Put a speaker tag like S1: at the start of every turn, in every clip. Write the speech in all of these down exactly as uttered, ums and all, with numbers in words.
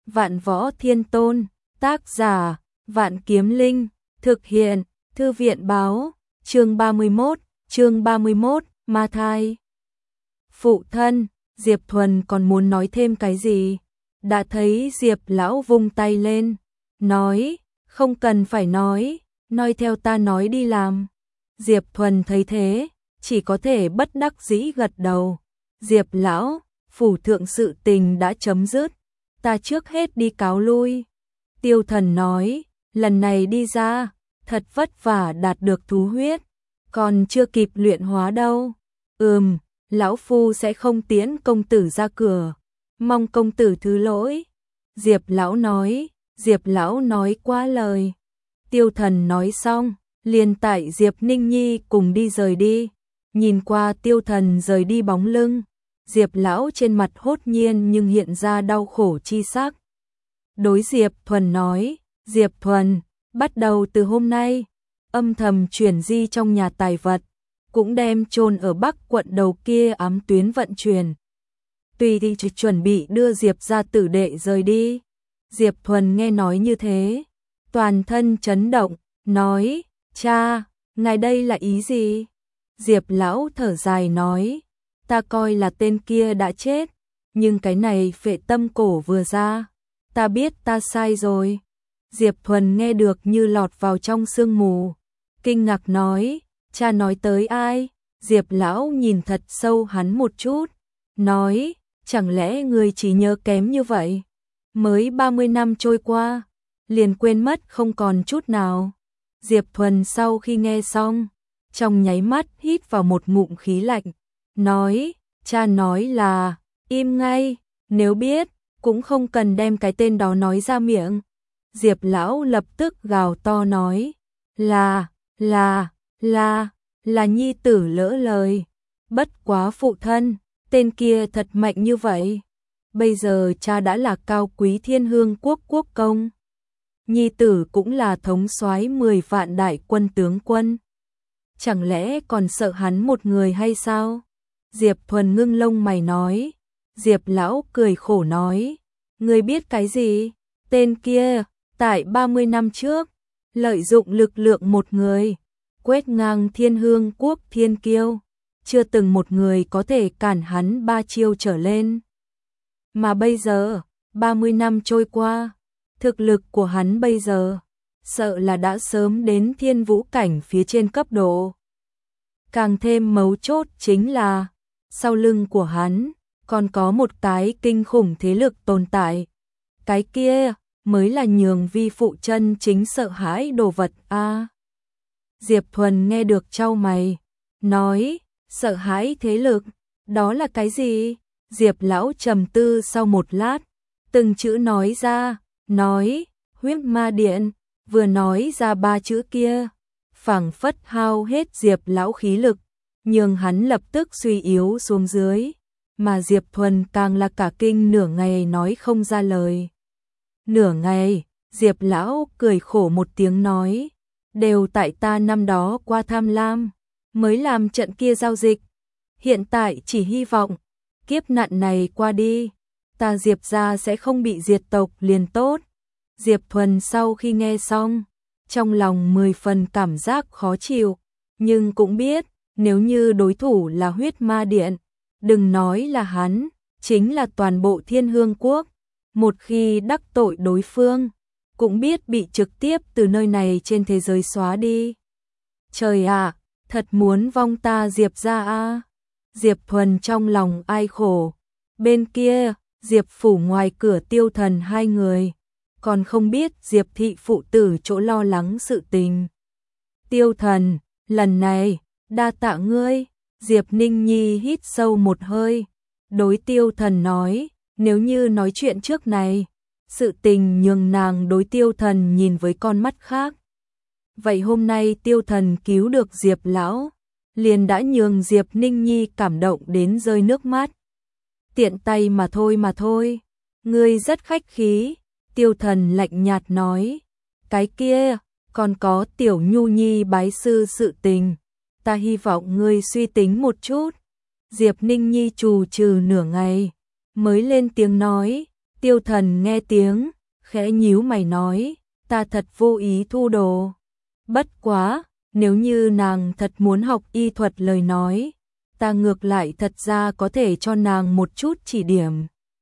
S1: Vạn Võ Thiên Tôn, tác giả, Vạn Kiếm Linh, thực hiện, Thư viện báo, chương ba mươi mốt, chương ba mươi mốt, ma thai. Phụ thân, Diệp Thuần còn muốn nói thêm cái gì? Đã thấy Diệp lão vung tay lên, nói, không cần phải nói, nói theo ta nói đi làm. Diệp Thuần thấy thế, chỉ có thể bất đắc dĩ gật đầu. Diệp lão, phủ thượng sự tình đã chấm dứt, ta trước hết đi cáo lui. Tiêu Thần nói, lần này đi ra, thật vất vả đạt được thú huyết, còn chưa kịp luyện hóa đâu. Ừm, lão phu sẽ không tiễn công tử ra cửa, mong công tử thứ lỗi. Diệp lão nói, Diệp lão nói quá lời. Tiêu Thần nói xong, liền tại Diệp Ninh Nhi cùng đi rời đi. Nhìn qua Tiêu Thần rời đi bóng lưng, Diệp lão trên mặt hốt nhiên nhưng hiện ra đau khổ chi sắc. Đối Diệp Thuần nói, Diệp Thuần, bắt đầu từ hôm nay, âm thầm chuyển di trong nhà tài vật, cũng đem chôn ở Bắc quận đầu kia ám tuyến vận chuyển. Tùy thì chuẩn bị đưa Diệp gia tử đệ rời đi. Diệp Thuần nghe nói như thế, toàn thân chấn động, nói, cha, ngài đây là ý gì? Diệp lão thở dài nói, ta coi là tên kia đã chết, nhưng cái này phệ tâm cổ vừa ra, ta biết ta sai rồi. Diệp Thuần nghe được như lọt vào trong sương mù, kinh ngạc nói, cha nói tới ai? Diệp lão nhìn thật sâu hắn một chút, nói, chẳng lẽ người chỉ nhớ kém như vậy? Mới ba mươi năm trôi qua, liền quên mất không còn chút nào. Diệp Thuần sau khi nghe xong, trong nháy mắt hít vào một ngụm khí lạnh, nói, cha nói là, im ngay, nếu biết, cũng không cần đem cái tên đó nói ra miệng. Diệp lão lập tức gào to nói, là, là, là, là nhi tử lỡ lời, bất quá phụ thân, tên kia thật mạnh như vậy. Bây giờ cha đã là cao quý thiên hương quốc quốc công, nhi tử cũng là thống soái mười vạn đại quân tướng quân. Chẳng lẽ còn sợ hắn một người hay sao? Diệp Thuần ngưng lông mày nói. Diệp lão cười khổ nói, ngươi biết cái gì? Tên kia, tại ba mươi năm trước, lợi dụng lực lượng một người, quét ngang thiên hương quốc thiên kiêu, chưa từng một người có thể cản hắn ba chiêu trở lên. Mà bây giờ, ba mươi năm trôi qua, thực lực của hắn bây giờ, sợ là đã sớm đến thiên vũ cảnh phía trên cấp độ. Càng thêm mấu chốt chính là, sau lưng của hắn, còn có một cái kinh khủng thế lực tồn tại. Cái kia, mới là nhường vi phụ chân chính sợ hãi đồ vật a. À, Diệp Thuần nghe được chau mày, nói, sợ hãi thế lực, đó là cái gì? Diệp lão trầm tư sau một lát, từng chữ nói ra, nói, huyết ma điện, vừa nói ra ba chữ kia, phảng phất hao hết Diệp lão khí lực, nhưng hắn lập tức suy yếu xuống dưới, mà Diệp Thuần càng là cả kinh nửa ngày nói không ra lời. Nửa ngày, Diệp lão cười khổ một tiếng nói, đều tại ta năm đó qua tham lam, mới làm trận kia giao dịch, hiện tại chỉ hy vọng, kiếp nạn này qua đi, ta Diệp gia sẽ không bị diệt tộc liền tốt. Diệp Thuần sau khi nghe xong, trong lòng mười phần cảm giác khó chịu, nhưng cũng biết, nếu như đối thủ là huyết ma điện, đừng nói là hắn, chính là toàn bộ thiên hương quốc, một khi đắc tội đối phương, cũng biết bị trực tiếp từ nơi này trên thế giới xóa đi. Trời ạ, thật muốn vong ta Diệp gia a. Diệp Thuần trong lòng ai khổ. Bên kia, Diệp phủ ngoài cửa Tiêu Thần hai người, còn không biết Diệp thị phụ tử chỗ lo lắng sự tình. Tiêu Thần, lần này, đa tạ ngươi. Diệp Ninh Nhi hít sâu một hơi, đối Tiêu Thần nói, nếu như nói chuyện trước này, sự tình nhường nàng đối Tiêu Thần nhìn với con mắt khác. Vậy hôm nay Tiêu Thần cứu được Diệp lão, liền đã nhường Diệp Ninh Nhi cảm động đến rơi nước mắt. Tiện tay mà thôi mà thôi, ngươi rất khách khí. Tiêu Thần lạnh nhạt nói, cái kia, còn có Tiểu Nhu Nhi bái sư sự tình, ta hy vọng ngươi suy tính một chút. Diệp Ninh Nhi trù trừ nửa ngày, mới lên tiếng nói, Tiêu Thần nghe tiếng, khẽ nhíu mày nói, ta thật vô ý thu đồ. Bất quá, nếu như nàng thật muốn học y thuật lời nói, ta ngược lại thật ra có thể cho nàng một chút chỉ điểm.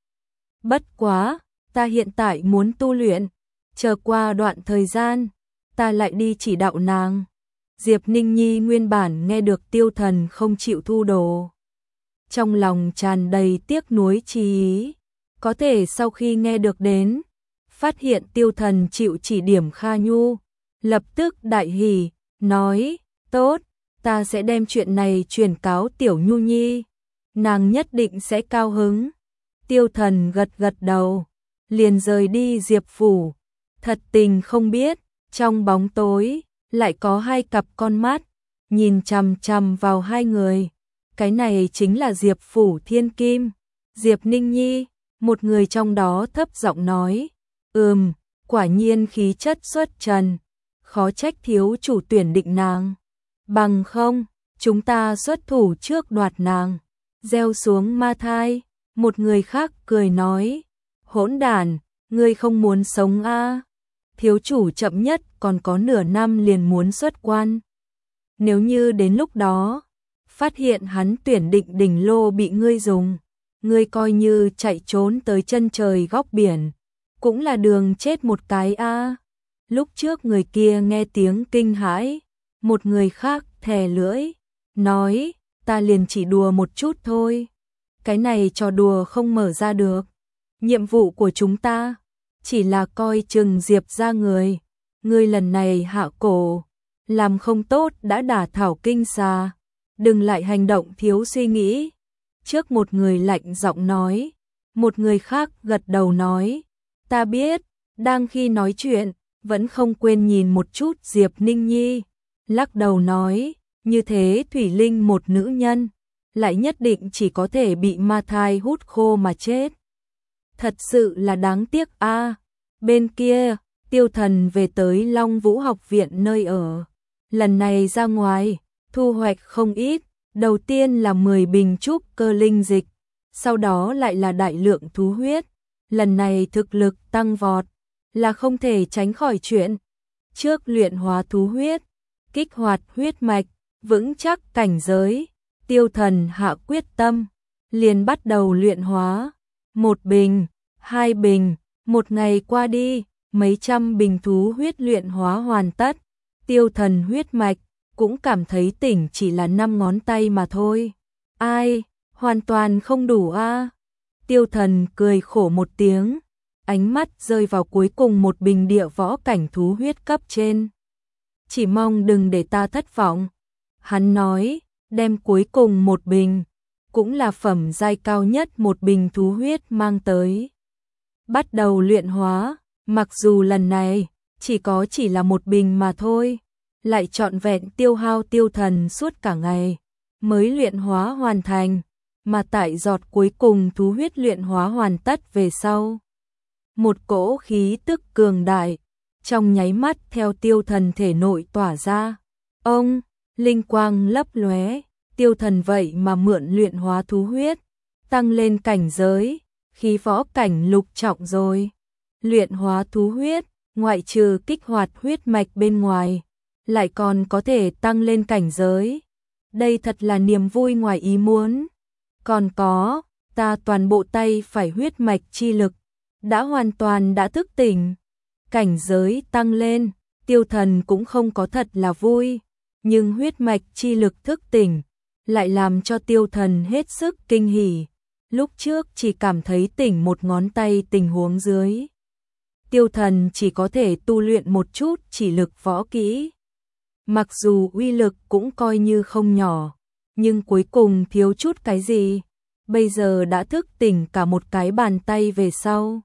S1: Bất quá, ta hiện tại muốn tu luyện, chờ qua đoạn thời gian, ta lại đi chỉ đạo nàng. Diệp Ninh Nhi nguyên bản nghe được Tiêu Thần không chịu thu đồ, trong lòng tràn đầy tiếc nuối chi ý, có thể sau khi nghe được đến, phát hiện Tiêu Thần chịu chỉ điểm Kha Nhu, lập tức đại hỉ, nói, tốt, ta sẽ đem chuyện này truyền cáo Tiểu Nhu Nhi, nàng nhất định sẽ cao hứng. Tiêu Thần gật gật đầu, liền rời đi Diệp phủ, thật tình không biết, trong bóng tối, lại có hai cặp con mắt, nhìn chằm chằm vào hai người, cái này chính là Diệp phủ thiên kim, Diệp Ninh Nhi, một người trong đó thấp giọng nói, ừm, quả nhiên khí chất xuất trần, khó trách thiếu chủ tuyển định nàng, bằng không, chúng ta xuất thủ trước đoạt nàng, gieo xuống ma thai. Một người khác cười nói, hỗn đản, ngươi không muốn sống a? À? Thiếu chủ chậm nhất còn có nửa năm liền muốn xuất quan. Nếu như đến lúc đó, phát hiện hắn tuyển định đỉnh lô bị ngươi dùng, ngươi coi như chạy trốn tới chân trời góc biển, cũng là đường chết một cái a. À? Lúc trước người kia nghe tiếng kinh hãi, một người khác thè lưỡi, nói, ta liền chỉ đùa một chút thôi. Cái này trò đùa không mở ra được. Nhiệm vụ của chúng ta chỉ là coi chừng Diệp ra người. Ngươi lần này hạ cổ, làm không tốt đã đả thảo kinh xà. Đừng lại hành động thiếu suy nghĩ. Trước một người lạnh giọng nói, một người khác gật đầu nói, ta biết, đang khi nói chuyện, vẫn không quên nhìn một chút Diệp Ninh Nhi. Lắc đầu nói, như thế Thủy Linh một nữ nhân, lại nhất định chỉ có thể bị ma thai hút khô mà chết. Thật sự là đáng tiếc a. À, bên kia, Tiêu Thần về tới Long Vũ học viện nơi ở. Lần này ra ngoài, thu hoạch không ít, đầu tiên là mười bình trúc cơ linh dịch, sau đó lại là đại lượng thú huyết. Lần này thực lực tăng vọt, là không thể tránh khỏi chuyện. Trước luyện hóa thú huyết, kích hoạt huyết mạch, vững chắc cảnh giới. Tiêu Thần hạ quyết tâm, liền bắt đầu luyện hóa. Một bình, hai bình, một ngày qua đi, mấy trăm bình thú huyết luyện hóa hoàn tất. Tiêu Thần huyết mạch, cũng cảm thấy tỉnh chỉ là năm ngón tay mà thôi. Ai, hoàn toàn không đủ a. À? Tiêu Thần cười khổ một tiếng, ánh mắt rơi vào cuối cùng một bình địa võ cảnh thú huyết cấp trên. Chỉ mong đừng để ta thất vọng. Hắn nói, đem cuối cùng một bình, cũng là phẩm giai cao nhất một bình thú huyết mang tới. Bắt đầu luyện hóa, mặc dù lần này chỉ có chỉ là một bình mà thôi, lại trọn vẹn tiêu hao Tiêu Thần suốt cả ngày, mới luyện hóa hoàn thành, mà tại giọt cuối cùng thú huyết luyện hóa hoàn tất về sau. Một cỗ khí tức cường đại, trong nháy mắt theo Tiêu Thần thể nội tỏa ra. Ông, linh quang lấp lóe, Tiêu Thần vậy mà mượn luyện hóa thú huyết, tăng lên cảnh giới, khí võ cảnh lục trọng rồi. Luyện hóa thú huyết, ngoại trừ kích hoạt huyết mạch bên ngoài, lại còn có thể tăng lên cảnh giới. Đây thật là niềm vui ngoài ý muốn. Còn có, ta toàn bộ tay phải huyết mạch chi lực, đã hoàn toàn đã thức tỉnh. Cảnh giới tăng lên, Tiêu Thần cũng không có thật là vui, nhưng huyết mạch chi lực thức tỉnh, lại làm cho Tiêu Thần hết sức kinh hỉ. Lúc trước chỉ cảm thấy tỉnh một ngón tay tình huống dưới. Tiêu Thần chỉ có thể tu luyện một chút chỉ lực võ kỹ. Mặc dù uy lực cũng coi như không nhỏ, nhưng cuối cùng thiếu chút cái gì, bây giờ đã thức tỉnh cả một cái bàn tay về sau.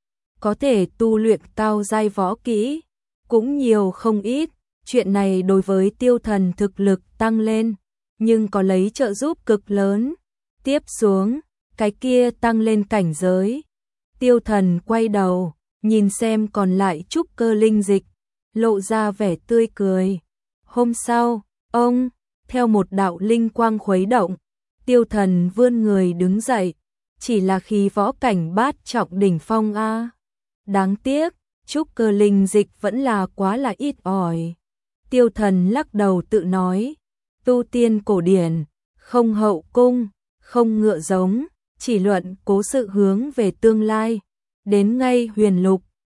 S1: Có thể tu luyện cao giai võ kỹ, cũng nhiều không ít, chuyện này đối với Tiêu Thần thực lực tăng lên, nhưng có lấy trợ giúp cực lớn. Tiếp xuống, cái kia tăng lên cảnh giới. Tiêu Thần quay đầu, nhìn xem còn lại trúc cơ linh dịch, lộ ra vẻ tươi cười. Hôm sau, ông, theo một đạo linh quang khuấy động, Tiêu Thần vươn người đứng dậy, chỉ là khí võ cảnh bát trọng đỉnh phong a. Đáng tiếc, trúc cơ linh dịch vẫn là quá là ít ỏi. Tiêu Thần lắc đầu tự nói, tu tiên cổ điển, không hậu cung, không ngựa giống, chỉ luận cố sự hướng về tương lai. Đến ngay huyền lục,